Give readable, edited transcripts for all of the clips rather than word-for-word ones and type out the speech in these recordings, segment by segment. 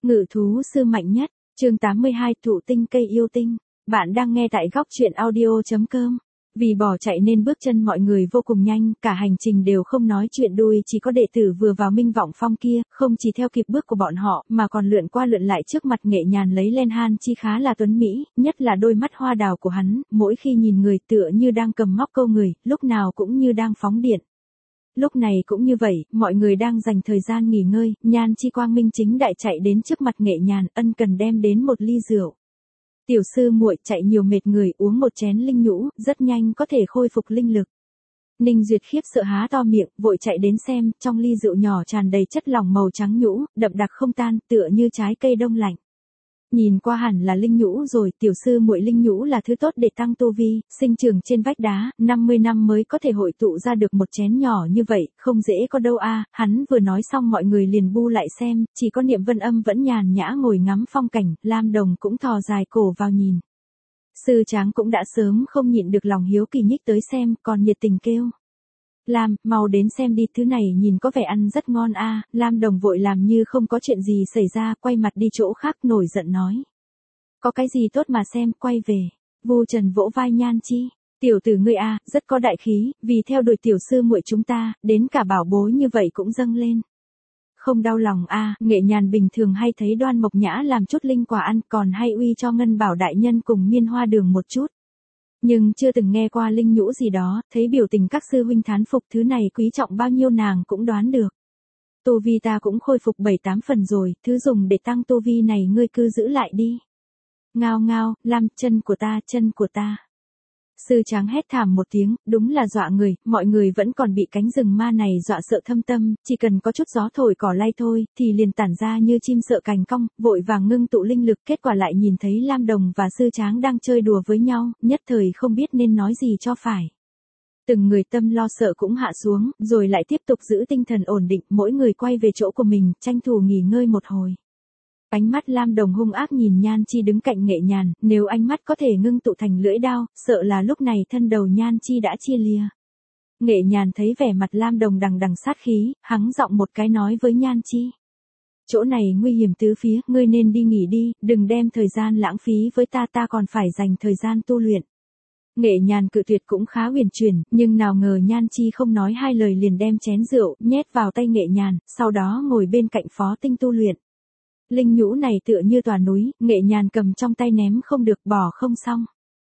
Ngự thú sư mạnh nhất, chương 82 thụ tinh cây yêu tinh. Bạn đang nghe tại góc truyện audio.com. Vì bỏ chạy nên bước chân mọi người vô cùng nhanh, cả hành trình đều không nói chuyện đuôi, chỉ có đệ tử vừa vào Minh Vọng Phong kia, không chỉ theo kịp bước của bọn họ, mà còn lượn qua lượn lại trước mặt Nghệ Nhàn lấy lên Han Chi khá là tuấn mỹ, nhất là đôi mắt hoa đào của hắn, mỗi khi nhìn người tựa như đang cầm móc câu người, lúc nào cũng như đang phóng điện. Lúc này cũng như vậy, mọi người đang dành thời gian nghỉ ngơi, Nhan Chi quang minh chính đại chạy đến trước mặt Nghệ Nhàn, ân cần đem đến một ly rượu. Tiểu sư muội, chạy nhiều mệt người, uống một chén linh nhũ, rất nhanh có thể khôi phục linh lực. Ninh Duyệt khiếp sợ há to miệng, vội chạy đến xem, trong ly rượu nhỏ tràn đầy chất lỏng màu trắng nhũ, đậm đặc không tan, tựa như trái cây đông lạnh. Nhìn qua hẳn là linh nhũ rồi, tiểu sư muội, linh nhũ là thứ tốt để tăng tu vi, sinh trưởng trên vách đá, 50 năm mới có thể hội tụ ra được một chén nhỏ như vậy, không dễ có đâu a. Hắn vừa nói xong mọi người liền bu lại xem, chỉ có Niệm Vân Âm vẫn nhàn nhã ngồi ngắm phong cảnh, Lam Đồng cũng thò dài cổ vào nhìn. Sư Tráng cũng đã sớm không nhịn được lòng hiếu kỳ nhích tới xem, còn nhiệt tình kêu: Lam, mau đến xem đi, thứ này nhìn có vẻ ăn rất ngon a. Lam Đồng vội làm như không có chuyện gì xảy ra, quay mặt đi chỗ khác nổi giận nói: Có cái gì tốt mà xem, quay về. Vu Trần vỗ vai Nhan Chi: Tiểu tử ngươi a, rất có đại khí, vì theo đuổi tiểu sư muội chúng ta, đến cả bảo bối như vậy cũng dâng lên. Không đau lòng a. Nghệ Nhàn bình thường hay thấy Đoan Mộc Nhã làm chút linh quả ăn, còn hay uy cho Ngân Bảo đại nhân cùng Miên Hoa Đường một chút. Nhưng chưa từng nghe qua linh nhũ gì đó, thấy biểu tình các sư huynh thán phục, thứ này quý trọng bao nhiêu nàng cũng đoán được. Tu vi ta cũng khôi phục 7-8 phần rồi, thứ dùng để tăng tu vi này ngươi cứ giữ lại đi. Ngao ngao, Lam, chân của ta, chân của ta. Sư Tráng hét thảm một tiếng, đúng là dọa người, mọi người vẫn còn bị cánh rừng ma này dọa sợ thâm tâm, chỉ cần có chút gió thổi cỏ lay thôi, thì liền tản ra như chim sợ cành cong, vội vàng ngưng tụ linh lực, kết quả lại nhìn thấy Lam Đồng và Sư Tráng đang chơi đùa với nhau, nhất thời không biết nên nói gì cho phải. Từng người tâm lo sợ cũng hạ xuống, rồi lại tiếp tục giữ tinh thần ổn định, mỗi người quay về chỗ của mình, tranh thủ nghỉ ngơi một hồi. Ánh mắt Lam Đồng hung ác nhìn Nhan Chi đứng cạnh Nghệ Nhàn, nếu ánh mắt có thể ngưng tụ thành lưỡi đao, sợ là lúc này thân đầu Nhan Chi đã chia lìa. Nghệ Nhàn thấy vẻ mặt Lam Đồng đằng đằng sát khí, hắng giọng một cái nói với Nhan Chi: Chỗ này nguy hiểm tứ phía, ngươi nên đi nghỉ đi, đừng đem thời gian lãng phí với ta, ta còn phải dành thời gian tu luyện. Nghệ Nhàn cự tuyệt cũng khá huyền chuyển, nhưng nào ngờ Nhan Chi không nói hai lời liền đem chén rượu nhét vào tay Nghệ Nhàn, sau đó ngồi bên cạnh Phó Tinh tu luyện. Linh nhũ này tựa như tòa núi, Nghệ Nhàn cầm trong tay ném không được, bỏ không xong.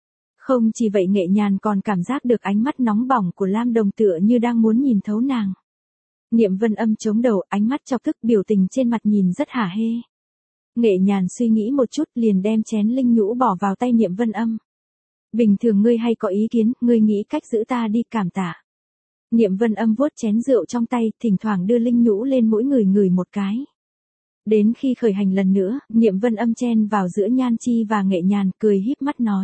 Không chỉ vậy, Nghệ Nhàn còn cảm giác được ánh mắt nóng bỏng của Lam Đồng tựa như đang muốn nhìn thấu nàng. Niệm Vân Âm chống đầu, ánh mắt chọc tức, biểu tình trên mặt nhìn rất hả hê. Nghệ Nhàn suy nghĩ một chút liền đem chén linh nhũ bỏ vào tay Niệm Vân Âm. Bình thường ngươi hay có ý kiến, ngươi nghĩ cách giữ ta đi, cảm tạ. Niệm Vân Âm vuốt chén rượu trong tay, thỉnh thoảng đưa linh nhũ lên mỗi người ngửi một cái. Đến khi khởi hành lần nữa, Niệm Vân Âm chen vào giữa Nhan Chi và Nghệ Nhàn, cười híp mắt nói: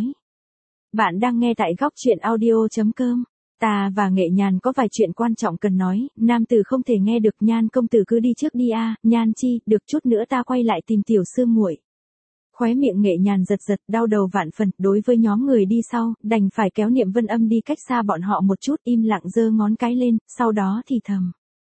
Bạn đang nghe tại góc truyện audio.com. Ta và Nghệ Nhàn có vài chuyện quan trọng cần nói, nam tử không thể nghe được, Nhan công tử cứ đi trước đi a. Nhan Chi, được, chút nữa ta quay lại tìm tiểu sư muội. Khóe miệng Nghệ Nhàn giật giật, đau đầu vạn phần, đối với nhóm người đi sau, đành phải kéo Niệm Vân Âm đi cách xa bọn họ một chút, im lặng giơ ngón cái lên, sau đó thì thầm: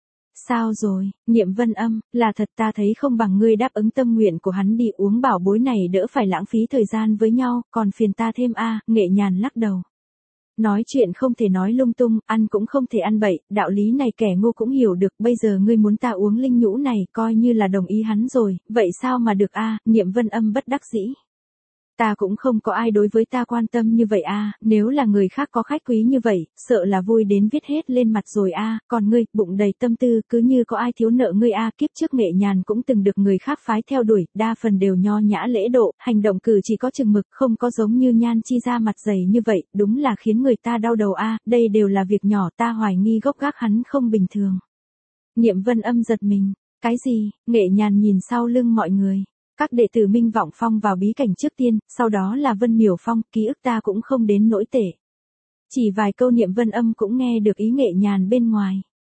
Sao rồi, Niệm Vân Âm, là thật ta thấy không bằng ngươi đáp ứng tâm nguyện của hắn đi, uống bảo bối này đỡ phải lãng phí thời gian với nhau, còn phiền ta thêm a. Nghệ Nhàn lắc đầu. Nói chuyện không thể nói lung tung, ăn cũng không thể ăn bậy, đạo lý này kẻ ngu cũng hiểu được, bây giờ ngươi muốn ta uống linh nhũ này, coi như là đồng ý hắn rồi, vậy sao mà được a. Niệm Vân Âm bất đắc dĩ. Ta cũng không có ai đối với ta quan tâm như vậy a, nếu là người khác có khách quý như vậy, sợ là vui đến viết hết lên mặt rồi a, còn ngươi, bụng đầy tâm tư, cứ như có ai thiếu nợ ngươi a. Kiếp trước Nghệ Nhàn cũng từng được người khác phái theo đuổi, đa phần đều nho nhã lễ độ, hành động cử chỉ có chừng mực, không có giống như Nhan Chi ra mặt dày như vậy, đúng là khiến người ta đau đầu a. Đây đều là việc nhỏ, ta hoài nghi gốc gác hắn không bình thường. Niệm Vân Âm giật mình. Cái gì? Nghệ Nhàn nhìn sau lưng mọi người. Các đệ tử Minh Vọng Phong vào bí cảnh trước tiên, sau đó là Vân Miểu Phong, ký ức ta cũng không đến nỗi tệ. Chỉ vài câu Niệm Vân Âm cũng nghe được ý Nghệ Nhàn bên ngoài.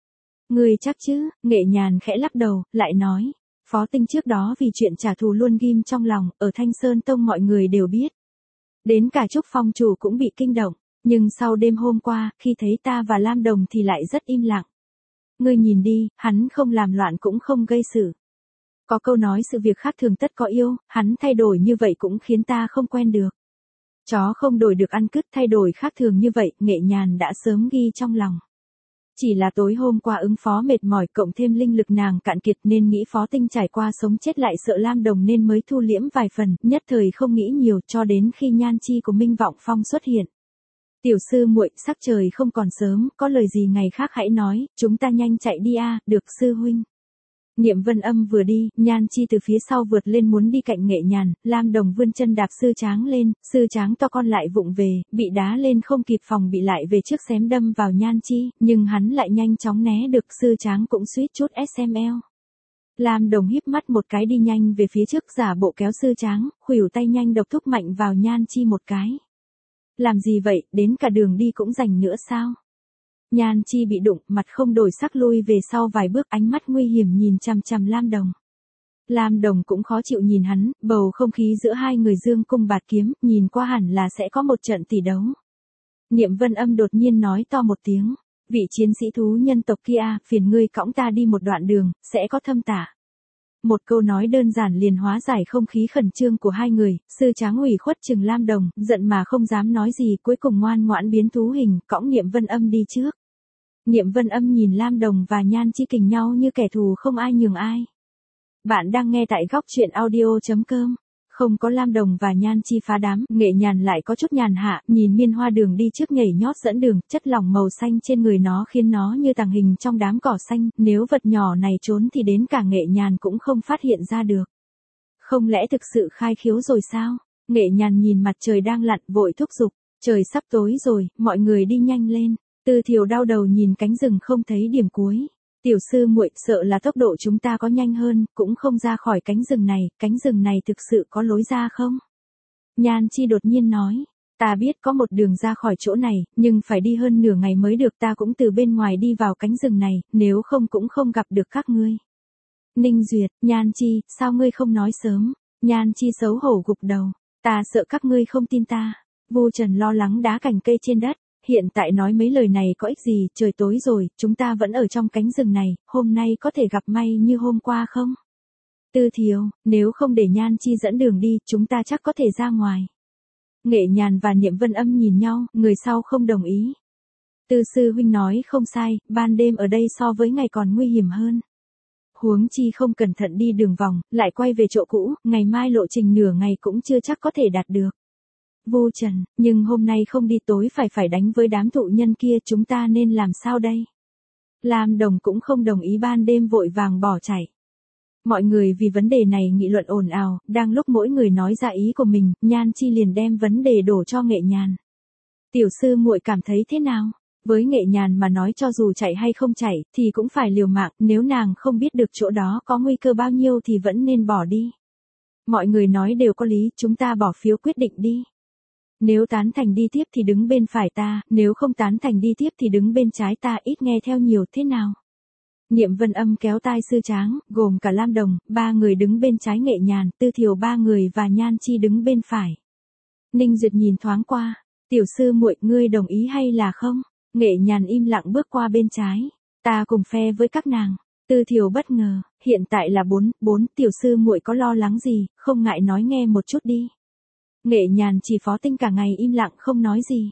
Người chắc chứ? Nghệ Nhàn khẽ lắc đầu, lại nói: Phó Tinh trước đó vì chuyện trả thù luôn ghim trong lòng, ở Thanh Sơn Tông mọi người đều biết. Đến cả Trúc Phong chủ cũng bị kinh động, nhưng sau đêm hôm qua, khi thấy ta và Lam Đồng thì lại rất im lặng. Ngươi nhìn đi, hắn không làm loạn cũng không gây sự. Có câu nói sự việc khác thường tất có yêu, hắn thay đổi như vậy cũng khiến ta không quen được. Chó không đổi được ăn cứt, thay đổi khác thường như vậy, Nghệ Nhàn đã sớm ghi trong lòng. Chỉ là tối hôm qua ứng phó mệt mỏi cộng thêm linh lực nàng cạn kiệt nên nghĩ Phó Tinh trải qua sống chết lại sợ Lam Đồng nên mới thu liễm vài phần, nhất thời không nghĩ nhiều cho đến khi nhan chi của Minh Vọng Phong xuất hiện. Tiểu sư muội, sắc trời không còn sớm, có lời gì ngày khác hãy nói, chúng ta nhanh chạy đi a, được sư huynh. Niệm Vân Âm vừa đi, Nhan Chi từ phía sau vượt lên muốn đi cạnh Nghệ Nhàn, Lam Đồng vươn chân đạp sư tráng lên, sư tráng to con lại vụng về, bị đá lên không kịp phòng bị lại về trước xém đâm vào Nhan Chi, nhưng hắn lại nhanh chóng né được, sư tráng cũng suýt chút SML. Lam Đồng híp mắt một cái đi nhanh về phía trước giả bộ kéo sư tráng, khuỷu tay nhanh độc thúc mạnh vào Nhan Chi một cái. Làm gì vậy, đến cả đường đi cũng rảnh nữa sao? Nhan Chi bị đụng, mặt không đổi sắc lui về sau vài bước, ánh mắt nguy hiểm nhìn chằm chằm Lam Đồng. Lam Đồng cũng khó chịu nhìn hắn, bầu không khí giữa hai người dương cung bạt kiếm, nhìn qua hẳn là sẽ có một trận tỷ đấu. Niệm Vân Âm đột nhiên nói to một tiếng, vị chiến sĩ thú nhân tộc kia, phiền ngươi cõng ta đi một đoạn đường, sẽ có thâm tả. Một câu nói đơn giản liền hóa giải không khí khẩn trương của hai người, sư tráng ủy khuất chừng Lam Đồng, giận mà không dám nói gì, cuối cùng ngoan ngoãn biến thú hình, cõng Niệm Vân Âm đi trước. Niệm Vân Âm nhìn Lam Đồng và Nhan Chi kình nhau như kẻ thù không ai nhường ai. Bạn đang nghe tại góc truyện audio.com. Không có Lam Đồng và Nhan Chi phá đám, Nghệ Nhàn lại có chút nhàn hạ, nhìn Miên Hoa Đường đi trước nhảy nhót dẫn đường, chất lỏng màu xanh trên người nó khiến nó như tàng hình trong đám cỏ xanh, nếu vật nhỏ này trốn thì đến cả Nghệ Nhàn cũng không phát hiện ra được. Không lẽ thực sự khai khiếu rồi sao? Nghệ Nhàn nhìn mặt trời đang lặn vội thúc giục, trời sắp tối rồi, mọi người đi nhanh lên. Tư Thiều đau đầu nhìn cánh rừng không thấy điểm cuối. Tiểu sư muội, sợ là tốc độ chúng ta có nhanh hơn, cũng không ra khỏi cánh rừng này thực sự có lối ra không? Nhan Chi đột nhiên nói, ta biết có một đường ra khỏi chỗ này, nhưng phải đi hơn nửa ngày mới được, ta cũng từ bên ngoài đi vào cánh rừng này, nếu không cũng không gặp được các ngươi. Ninh Duyệt, Nhan Chi, sao ngươi không nói sớm? Nhan Chi xấu hổ gục đầu, ta sợ các ngươi không tin ta. Vu Trần lo lắng đá cành cây trên đất. Hiện tại nói mấy lời này có ích gì, trời tối rồi, chúng ta vẫn ở trong cánh rừng này, hôm nay có thể gặp may như hôm qua không? Tư Thiều, nếu không để Nhan Chi dẫn đường đi, chúng ta chắc có thể ra ngoài. Nghệ Nhàn và Niệm Vân Âm nhìn nhau, người sau không đồng ý. Tư sư huynh nói không sai, ban đêm ở đây so với ngày còn nguy hiểm hơn. Huống chi không cẩn thận đi đường vòng, lại quay về chỗ cũ, ngày mai lộ trình nửa ngày cũng chưa chắc có thể đạt được. Vu Trần, nhưng hôm nay không đi tối phải đánh với đám thụ nhân kia, chúng ta nên làm sao đây? Lam Đồng cũng không đồng ý, ban đêm vội vàng bỏ chạy. Mọi người vì vấn đề này nghị luận ồn ào, đang lúc mỗi người nói ra ý của mình, Nhan Chi liền đem vấn đề đổ cho Nghệ Nhàn. Tiểu sư muội cảm thấy thế nào? Với Nghệ Nhàn mà nói cho dù chạy hay không chạy, thì cũng phải liều mạng, nếu nàng không biết được chỗ đó có nguy cơ bao nhiêu thì vẫn nên bỏ đi. Mọi người nói đều có lý, chúng ta bỏ phiếu quyết định đi. Nếu tán thành đi tiếp thì đứng bên phải ta, nếu không tán thành đi tiếp thì đứng bên trái ta, ít nghe theo nhiều thế nào. Niệm Vân Âm kéo tai sư tráng, gồm cả Lam Đồng, 3 người đứng bên trái Nghệ Nhàn, Tư Thiều 3 người và Nhan Chi đứng bên phải. Ninh Duyệt nhìn thoáng qua, tiểu sư muội, ngươi đồng ý hay là không? Nghệ Nhàn im lặng bước qua bên trái, ta cùng phe với các nàng. Tư Thiều bất ngờ, hiện tại là 4, tiểu sư muội có lo lắng gì, không ngại nói nghe một chút đi. Nghệ Nhàn chỉ Phó Tinh cả ngày im lặng không nói gì.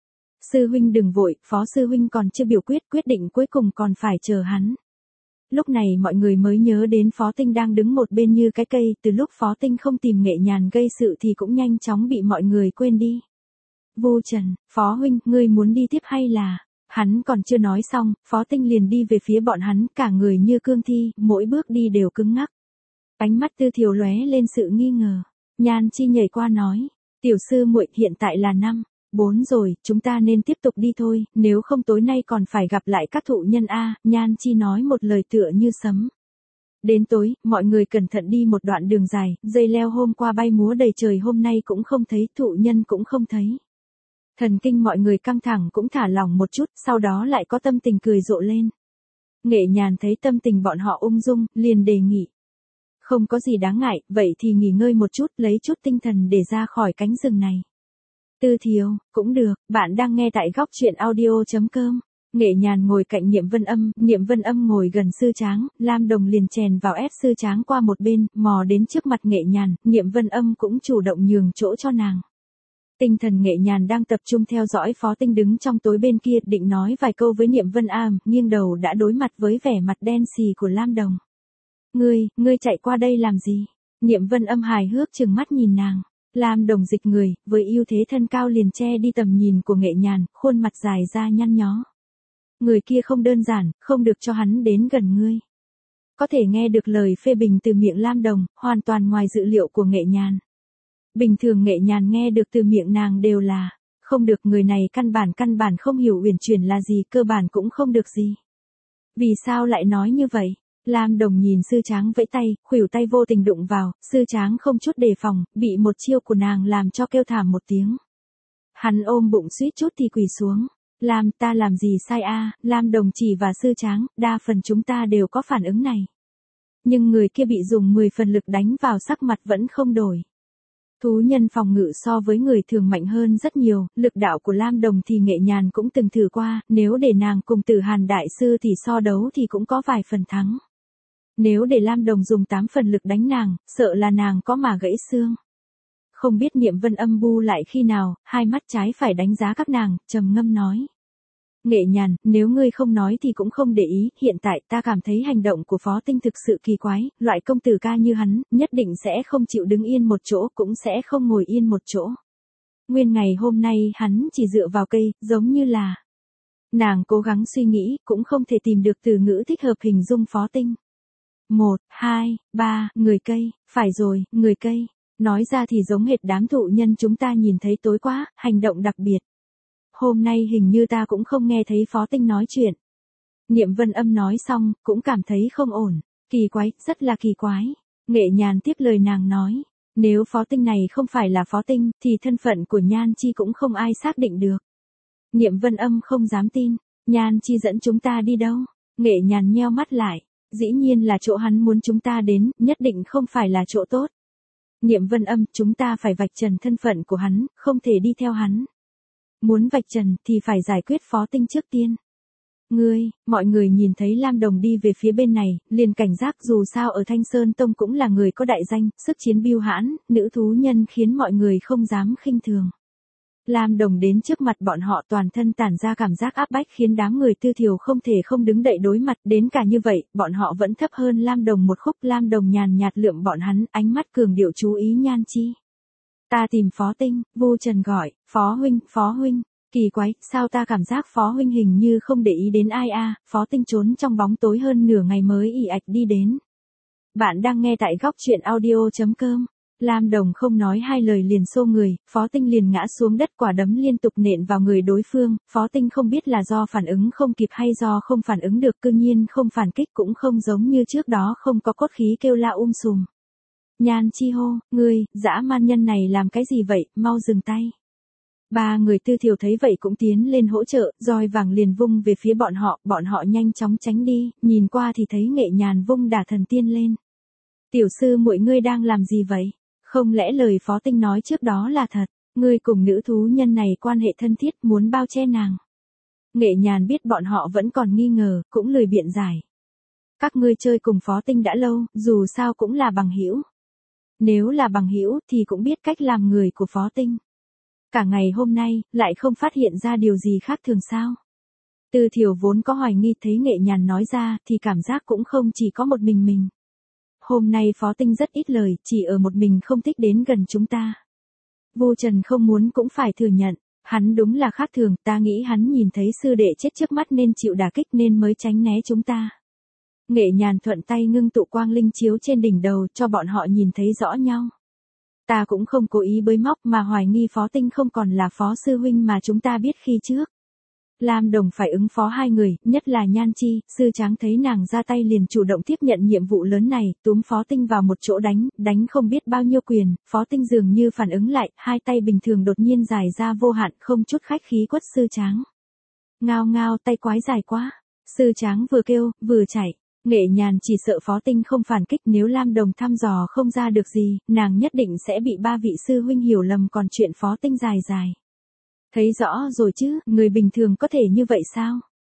Sư huynh đừng vội, Phó sư huynh còn chưa biểu quyết định cuối cùng còn phải chờ hắn. Lúc này mọi người mới nhớ đến Phó Tinh đang đứng một bên như cái cây, từ lúc Phó Tinh không tìm Nghệ Nhàn gây sự thì cũng nhanh chóng bị mọi người quên đi. Vu Trần, Phó huynh, ngươi muốn đi tiếp hay là... Hắn còn chưa nói xong, Phó Tinh liền đi về phía bọn hắn, cả người như cương thi, mỗi bước đi đều cứng ngắc. Ánh mắt Tư Thiều lóe lên sự nghi ngờ. Nhan Chi nhảy qua nói, tiểu sư muội, hiện tại là 5:4 rồi, chúng ta nên tiếp tục đi thôi, nếu không tối nay còn phải gặp lại các thụ nhân a. Nhan Chi nói một lời tựa như sấm. Đến tối, mọi người cẩn thận đi một đoạn đường dài, dây leo hôm qua bay múa đầy trời hôm nay cũng không thấy, thụ nhân cũng không thấy. Thần kinh mọi người căng thẳng cũng thả lỏng một chút, sau đó lại có tâm tình cười rộ lên. Nghệ Nhàn thấy tâm tình bọn họ ung dung, liền đề nghị. Không có gì đáng ngại, vậy thì nghỉ ngơi một chút, lấy chút tinh thần để ra khỏi cánh rừng này. Tư Thiều, cũng được, bạn đang nghe tại góc truyện audio.com. Nghệ Nhàn ngồi cạnh Niệm Vân Âm ngồi gần Sư Tráng, Lam Đồng liền chèn vào ép Sư Tráng qua một bên, mò đến trước mặt Nghệ Nhàn, Niệm Vân Âm cũng chủ động nhường chỗ cho nàng. Tinh thần Nghệ Nhàn đang tập trung theo dõi Phó Tinh đứng trong tối bên kia, định nói vài câu với Niệm Vân Am, nghiêng đầu đã đối mặt với vẻ mặt đen xì của Lam Đồng. Ngươi chạy qua đây làm gì? Niệm Vân Âm hài hước trừng mắt nhìn nàng. Lam Đồng dịch người, với ưu thế thân cao liền che đi tầm nhìn của Nghệ Nhàn, khuôn mặt dài ra nhăn nhó. Người kia không đơn giản, không được cho hắn đến gần ngươi. Có thể nghe được lời phê bình từ miệng Lam Đồng, hoàn toàn ngoài dự liệu của Nghệ Nhàn. Bình thường Nghệ Nhàn nghe được từ miệng nàng đều là, không được, người này căn bản không hiểu uyển chuyển là gì, cơ bản cũng không được gì. Vì sao lại nói như vậy? Lam Đồng nhìn Sư Tráng vẫy tay, khuỷu tay vô tình đụng vào, Sư Tráng không chút đề phòng, bị một chiêu của nàng làm cho kêu thảm một tiếng. Hắn ôm bụng suýt chút thì quỳ xuống. Ta làm gì sai a? Lam Đồng chỉ và Sư Tráng, đa phần chúng ta đều có phản ứng này. Nhưng người kia bị dùng 10 phần lực đánh vào, sắc mặt vẫn không đổi. Thú nhân phòng ngự so với người thường mạnh hơn rất nhiều, lực đạo của Lam Đồng thì Nghệ Nhàn cũng từng thử qua, nếu để nàng cùng Tử Hàn đại sư thì so đấu thì cũng có vài phần thắng. Nếu để Lam Đồng dùng 8 phần lực đánh nàng, sợ là nàng có mà gãy xương. Không biết Niệm Vân Âm bu lại khi nào, hai mắt trái phải đánh giá các nàng, trầm ngâm nói. Nghệ Nhàn, nếu ngươi không nói thì cũng không để ý, hiện tại ta cảm thấy hành động của Phó Tinh thực sự kỳ quái, loại công tử ca như hắn, nhất định sẽ không chịu đứng yên một chỗ, cũng sẽ không ngồi yên một chỗ. Nguyên ngày hôm nay hắn chỉ dựa vào cây, giống như là. Nàng cố gắng suy nghĩ, cũng không thể tìm được từ ngữ thích hợp hình dung Phó Tinh. 1, 2, 3, người cây, phải rồi, người cây. Nói ra thì giống hệt đám thụ nhân chúng ta nhìn thấy tối quá, hành động đặc biệt. Hôm nay hình như ta cũng không nghe thấy Phó Tinh nói chuyện. Niệm Vân Âm nói xong, cũng cảm thấy không ổn. Kỳ quái, rất là kỳ quái. Nghệ Nhàn tiếp lời nàng nói. Nếu Phó Tinh này không phải là Phó Tinh, thì thân phận của Nhan Chi cũng không ai xác định được. Niệm Vân Âm không dám tin. Nhan Chi dẫn chúng ta đi đâu? Nghệ Nhàn nheo mắt lại. Dĩ nhiên là chỗ hắn muốn chúng ta đến, nhất định không phải là chỗ tốt. Niệm Vân Âm, chúng ta phải vạch trần thân phận của hắn, không thể đi theo hắn. Muốn vạch trần thì phải giải quyết Phó Tinh trước tiên. Mọi người nhìn thấy Lam Đồng đi về phía bên này, liền cảnh giác, dù sao ở Thanh Sơn Tông cũng là người có đại danh, sức chiến bưu hãn, nữ thú nhân khiến mọi người không dám khinh thường. Lam Đồng đến trước mặt bọn họ, toàn thân tản ra cảm giác áp bách khiến đám người Tư Thiều không thể không đứng đậy đối mặt, đến cả như vậy, bọn họ vẫn thấp hơn Lam Đồng một khúc. Lam Đồng nhàn nhạt lườm bọn hắn, ánh mắt cường điệu chú ý Nhan Chi. Ta tìm Phó Tinh, Vu Trần gọi, Phó huynh, kỳ quái, sao ta cảm giác Phó huynh hình như không để ý đến ai a? Phó Tinh trốn trong bóng tối hơn nửa ngày mới ì ạch đi đến. Bạn đang nghe tại góc truyện audio.com. Lam Đồng không nói hai lời liền xô người, Phó Tinh liền ngã xuống đất, quả đấm liên tục nện vào người đối phương. Phó Tinh không biết là do phản ứng không kịp hay do không phản ứng được, cư nhiên không phản kích, cũng không giống như trước đó không có cốt khí kêu la sùm. Nhan Chi hô, ngươi, dã man nhân này làm cái gì vậy, mau dừng tay. Ba người Tư Thiều thấy vậy cũng tiến lên hỗ trợ, roi vàng liền vung về phía bọn họ nhanh chóng tránh đi, nhìn qua thì thấy Nghệ Nhàn vung đả thần tiên lên. Tiểu sư muội, ngươi đang làm gì vậy? Không lẽ lời Phó Tinh nói trước đó là thật? Ngươi cùng nữ thú nhân này quan hệ thân thiết, muốn bao che nàng. Nghệ Nhàn biết bọn họ vẫn còn nghi ngờ, cũng lười biện giải. Các ngươi chơi cùng Phó Tinh đã lâu, dù sao cũng là bằng hữu. Nếu là bằng hữu thì cũng biết cách làm người của Phó Tinh. Cả ngày hôm nay, lại không phát hiện ra điều gì khác thường sao? Tư Thiều vốn có hoài nghi, thấy Nghệ Nhàn nói ra, thì cảm giác cũng không chỉ có một mình. Hôm nay Phó Tinh rất ít lời, chỉ ở một mình, không thích đến gần chúng ta. Vu Trần không muốn cũng phải thừa nhận, hắn đúng là khác thường, ta nghĩ hắn nhìn thấy sư đệ chết trước mắt nên chịu đả kích nên mới tránh né chúng ta. Nghệ Nhàn thuận tay ngưng tụ quang linh chiếu trên đỉnh đầu cho bọn họ nhìn thấy rõ nhau. Ta cũng không cố ý bới móc mà hoài nghi Phó Tinh không còn là Phó sư huynh mà chúng ta biết khi trước. Lam Đồng phải ứng phó hai người, nhất là Nhan Chi. Sư Tráng thấy nàng ra tay liền chủ động tiếp nhận nhiệm vụ lớn này, túm Phó Tinh vào một chỗ đánh không biết bao nhiêu quyền. Phó Tinh dường như phản ứng lại, hai tay bình thường đột nhiên dài ra vô hạn, không chút khách khí quất Sư Tráng. Ngao, tay quái dài quá. Sư Tráng vừa kêu, vừa chạy. Nghệ Nhàn chỉ sợ Phó Tinh không phản kích, nếu Lam Đồng thăm dò không ra được gì, nàng nhất định sẽ bị ba vị sư huynh hiểu lầm còn chuyện Phó Tinh dài. Thấy rõ rồi chứ, người bình thường có thể như vậy sao?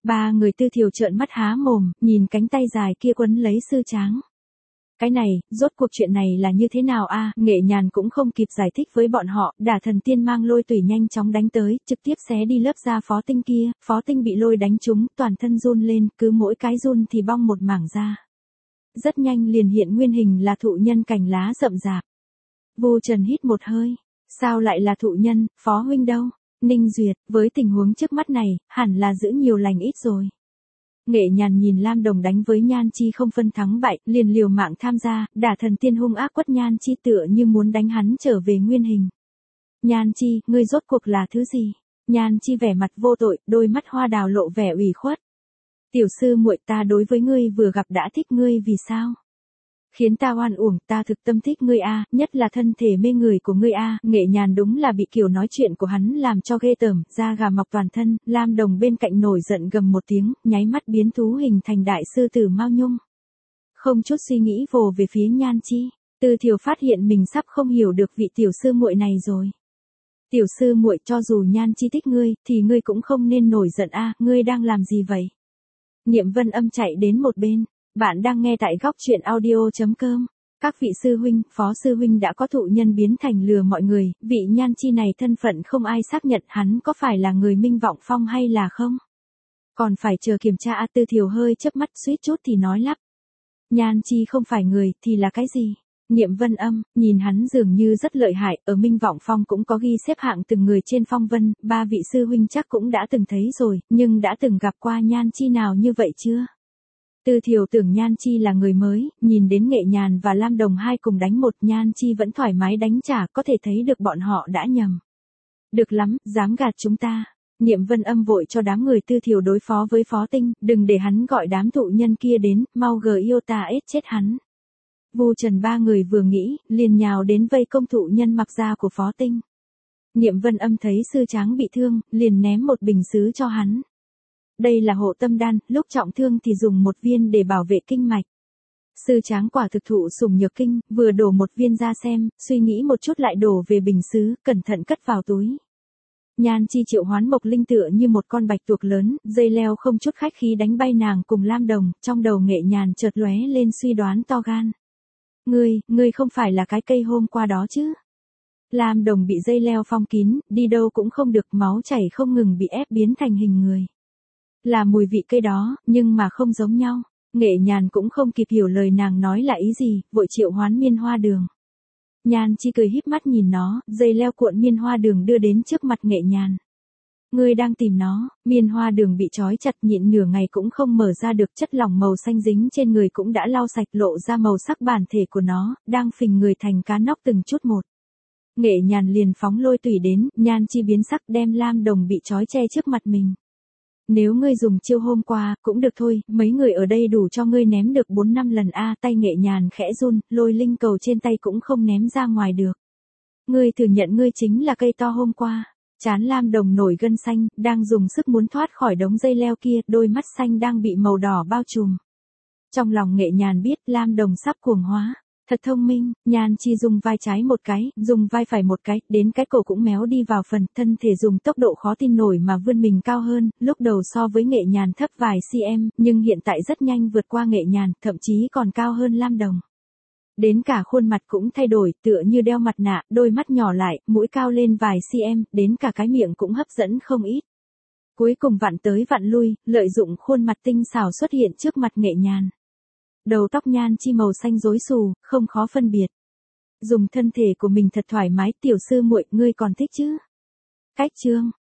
Ba người Tư Thiều trợn mắt há mồm, nhìn cánh tay dài kia quấn lấy Sư Tráng. Cái này, rốt cuộc chuyện này là như thế nào a? Nghệ Nhàn cũng không kịp giải thích với bọn họ, Đả Thần Tiên mang lôi tủy nhanh chóng đánh tới, trực tiếp xé đi lớp da Phó Tinh kia, Phó Tinh bị lôi đánh trúng, toàn thân run lên, cứ mỗi cái run thì bong một mảng da. Rất nhanh liền hiện nguyên hình là thụ nhân cành lá rậm rạp. Vu Trần hít một hơi, sao lại là thụ nhân, Phó huynh đâu? Ninh Duyệt, với tình huống trước mắt này, hẳn là giữ nhiều lành ít rồi. Nghệ Nhàn nhìn Lam Đồng đánh với Nhan Chi không phân thắng bại, liền liều mạng tham gia, Đả Thần Tiên hung ác quất Nhan Chi tựa như muốn đánh hắn trở về nguyên hình. Nhan Chi, ngươi rốt cuộc là thứ gì? Nhan Chi vẻ mặt vô tội, đôi mắt hoa đào lộ vẻ ủy khuất. Tiểu sư muội, ta đối với ngươi vừa gặp đã thích ngươi vì sao? Khiến ta oan uổng, ta thực tâm thích ngươi a, nhất là thân thể mê người của ngươi a. Nghệ Nhàn đúng là bị kiểu nói chuyện của hắn làm cho ghê tởm, da gà mọc toàn thân. Lam Đồng bên cạnh nổi giận gầm một tiếng, nháy mắt biến thú hình thành đại sư tử Mao Nhung. Không chút suy nghĩ vồ về phía Nhan Chi. Tư Thiều phát hiện mình sắp không hiểu được vị tiểu sư muội này rồi. Tiểu sư muội, cho dù Nhan Chi thích ngươi, thì ngươi cũng không nên nổi giận a, ngươi đang làm gì vậy? Niệm Vân Âm chạy đến một bên. Bạn đang nghe tại góc truyện audio.com. Các vị sư huynh, phó sư huynh đã có thụ nhân biến thành lừa mọi người, vị Nhan Chi này thân phận không ai xác nhận hắn có phải là người Minh Vọng Phong hay là không. Còn phải chờ kiểm tra a. Tư Thiều hơi chớp mắt suýt chút thì nói lắp. Nhan Chi không phải người, thì là cái gì? Niệm Vân Âm, nhìn hắn dường như rất lợi hại, ở Minh Vọng Phong cũng có ghi xếp hạng từng người trên phong vân, ba vị sư huynh chắc cũng đã từng thấy rồi, nhưng đã từng gặp qua Nhan Chi nào như vậy chưa? Tư Thiều tưởng Nhan Chi là người mới, nhìn đến Nghệ Nhàn và Lam Đồng hai cùng đánh một, Nhan Chi vẫn thoải mái đánh trả, có thể thấy được bọn họ đã nhầm. Được lắm, dám gạt chúng ta. Niệm Vân Âm vội cho đám người Tư Thiều đối phó với Phó Tinh, đừng để hắn gọi đám thụ nhân kia đến, mau yêu ta ết chết hắn. Vu Trần ba người vừa nghĩ, liền nhào đến vây công thụ nhân mặc da của Phó Tinh. Niệm Vân Âm thấy Sư Tráng bị thương, liền ném một bình sứ cho hắn. Đây là hộ tâm đan, lúc trọng thương thì dùng một viên để bảo vệ kinh mạch. Sư Tráng quả thực thụ sủng nhược kinh, vừa đổ một viên ra xem, suy nghĩ một chút lại đổ về bình sứ, cẩn thận cất vào túi. Nhan Chi triệu hoán Mộc Linh tựa như một con bạch tuộc lớn, dây leo không chút khách khí đánh bay nàng cùng Lam Đồng, trong đầu Nghệ Nhàn chợt lóe lên suy đoán to gan. Ngươi không phải là cái cây hôm qua đó chứ? Lam Đồng bị dây leo phong kín, đi đâu cũng không được, máu chảy không ngừng bị ép biến thành hình người. Là mùi vị cây đó, nhưng mà không giống nhau. Nghệ Nhàn cũng không kịp hiểu lời nàng nói là ý gì, vội triệu hoán miên hoa đường. Nhan Chi cười híp mắt nhìn nó, dây leo cuộn miên hoa đường đưa đến trước mặt Nghệ Nhàn. Ngươi đang tìm nó, miên hoa đường bị trói chặt nhịn nửa ngày cũng không mở ra được, chất lỏng màu xanh dính trên người cũng đã lau sạch, lộ ra màu sắc bản thể của nó, đang phình người thành cá nóc từng chút một. Nghệ Nhàn liền phóng lôi tủy đến, Nhan Chi biến sắc đem Lam Đồng bị trói che trước mặt mình. Nếu ngươi dùng chiêu hôm qua, cũng được thôi, mấy người ở đây đủ cho ngươi ném được 4-5 lần a. Tay Nghệ Nhàn khẽ run, lôi linh cầu trên tay cũng không ném ra ngoài được. Ngươi thừa nhận ngươi chính là cây to hôm qua. Trán Lam Đồng nổi gân xanh, đang dùng sức muốn thoát khỏi đống dây leo kia, đôi mắt xanh đang bị màu đỏ bao trùm. Trong lòng Nghệ Nhàn biết Lam Đồng sắp cuồng hóa. Thật thông minh, Nhan Chi dùng vai trái một cái, dùng vai phải một cái, đến cái cổ cũng méo đi vào phần, thân thể dùng tốc độ khó tin nổi mà vươn mình cao hơn, lúc đầu so với Nghệ Nhàn thấp vài cm, nhưng hiện tại rất nhanh vượt qua Nghệ Nhàn, thậm chí còn cao hơn Lam Đồng. Đến cả khuôn mặt cũng thay đổi, tựa như đeo mặt nạ, đôi mắt nhỏ lại, mũi cao lên vài cm, đến cả cái miệng cũng hấp dẫn không ít. Cuối cùng vặn tới vặn lui, lợi dụng khuôn mặt tinh xảo xuất hiện trước mặt Nghệ Nhàn. Đầu tóc Nhan Chi màu xanh rối xù, không khó phân biệt. Dùng thân thể của mình thật thoải mái, tiểu sư muội, ngươi còn thích chứ? Cách chương